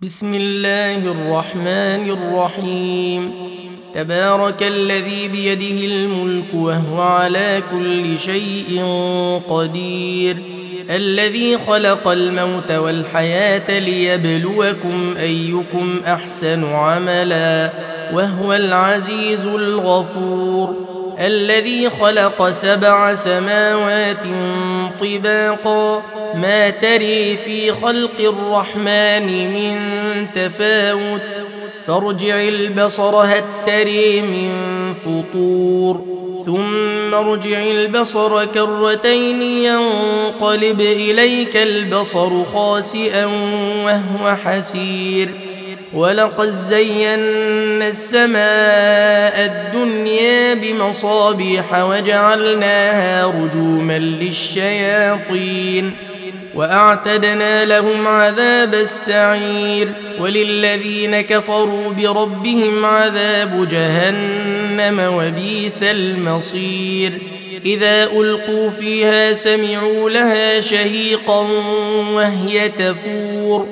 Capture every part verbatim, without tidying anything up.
بسم الله الرحمن الرحيم. تبارك الذي بيده الملك وهو على كل شيء قدير، الذي خلق الموت والحياة ليبلوكم أيكم أحسن عملا وهو العزيز الغفور، الذي خلق سبع سماوات طباقا ما تري في خلق الرحمن من تفاوت فارجع البصر هل تري من فطور ثم ارجع البصر كرتين ينقلب إليك البصر خاسئا وهو حسير، ولقد زينا السماء الدنيا بمصابيح وجعلناها رجوما للشياطين وأعتدنا لهم عذاب السعير، وللذين كفروا بربهم عذاب جهنم وبئس المصير. إذا ألقوا فيها سمعوا لها شهيقا وهي تفور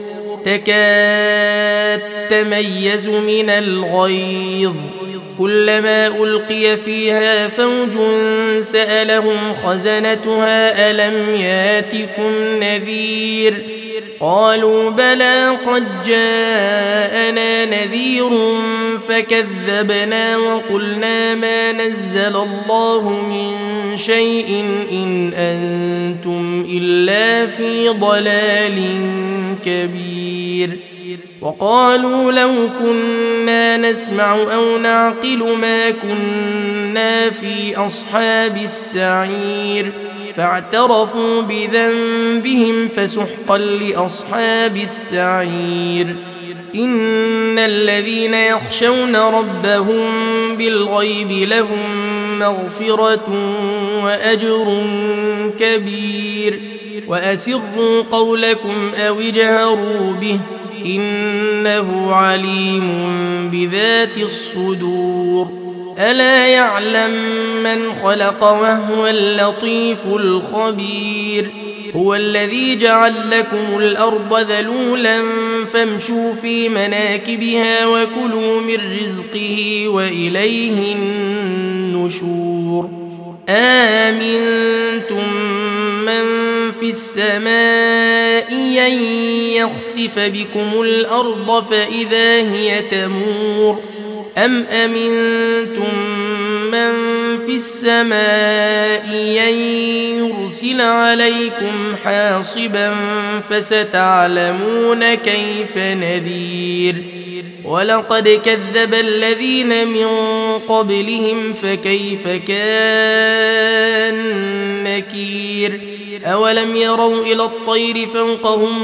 تكاد تميز من الغيظ، كلما ألقي فيها فوج سألهم خزنتها ألم ياتكم نذير، قالوا بلى قد جاءنا نذير فكذبنا وقلنا ما نزل الله من شيء إن أنتم إلا في ضلال كبير. وقالوا لو كنا نسمع أو نعقل ما كنا في أصحاب السعير، فاعترفوا بذنبهم فسحقا لأصحاب السعير. إن الذين يخشون ربهم بالغيب لهم مغفرة وأجر كبير، وأسروا قولكم أو اجهروا به إنه عليم بذات الصدور. ألا يعلم من خلق وهو اللطيف الخبير، هو الذي جعل لكم الأرض ذلولا فامشوا في مناكبها وكلوا من رزقه وإليه النشور. آمنتم من في السماء أن يخسف بكم الأرض فإذا هي تمور، أم أمنتم من في السماء أن يرسل عليكم حاصبا فستعلمون كيف نذير. ولقد كذب الذين من قبلهم فكيف كان نكير. أولم يروا إلى الطير فوقهم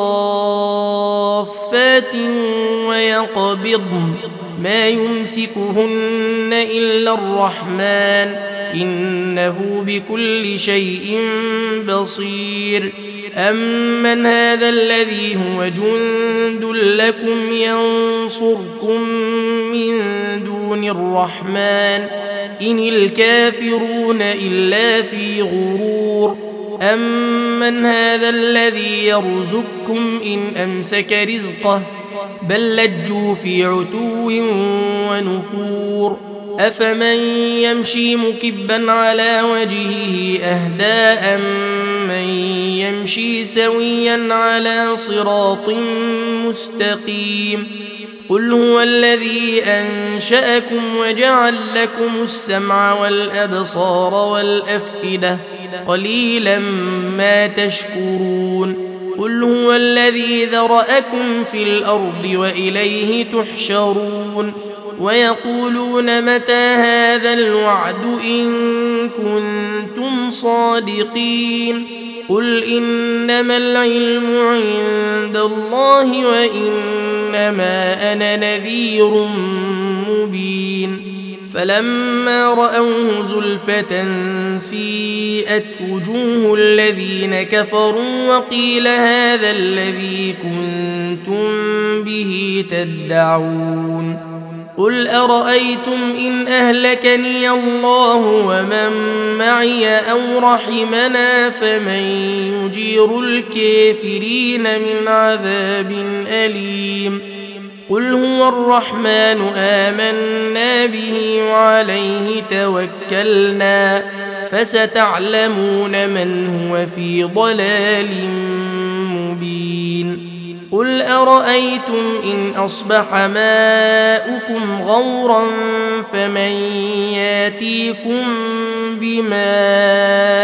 صافات ويقبضن ما يمسكهن إلا الرحمن إنه بكل شيء بصير. أمن هذا الذي هو جند لكم ينصركم من دون الرحمن إن الكافرون إلا في غرور. أمن هذا الذي يرزقكم إن أمسك رزقه بل لجوا في عتو ونفور. أفمن يمشي مكبا على وجهه أهدى أمن يمشي سويا على صراط مستقيم. قل هو الذي أنشأكم وجعل لكم السمع والأبصار والأفئدة قليلا ما تشكرون. قل هو الذي ذرأكم في الأرض وإليه تحشرون. ويقولون متى هذا الوعد إن كنتم صادقين. قل إنما العلم عند الله وإنما أنا نذير مبين. فلما رأوه زلفة سيئت وجوه الذين كفروا وقيل هذا الذي كنتم به تدعون. قل أرأيتم إن أهلكني الله ومن معي أو رحمنا فمن يجير الكافرين من عذاب أليم قل هو الرحمن آمنا به وعليه توكلنا فستعلمون من هو في ضلال مبين قل أرأيتم إن أصبح ماؤكم غورا فمن ياتيكم بماء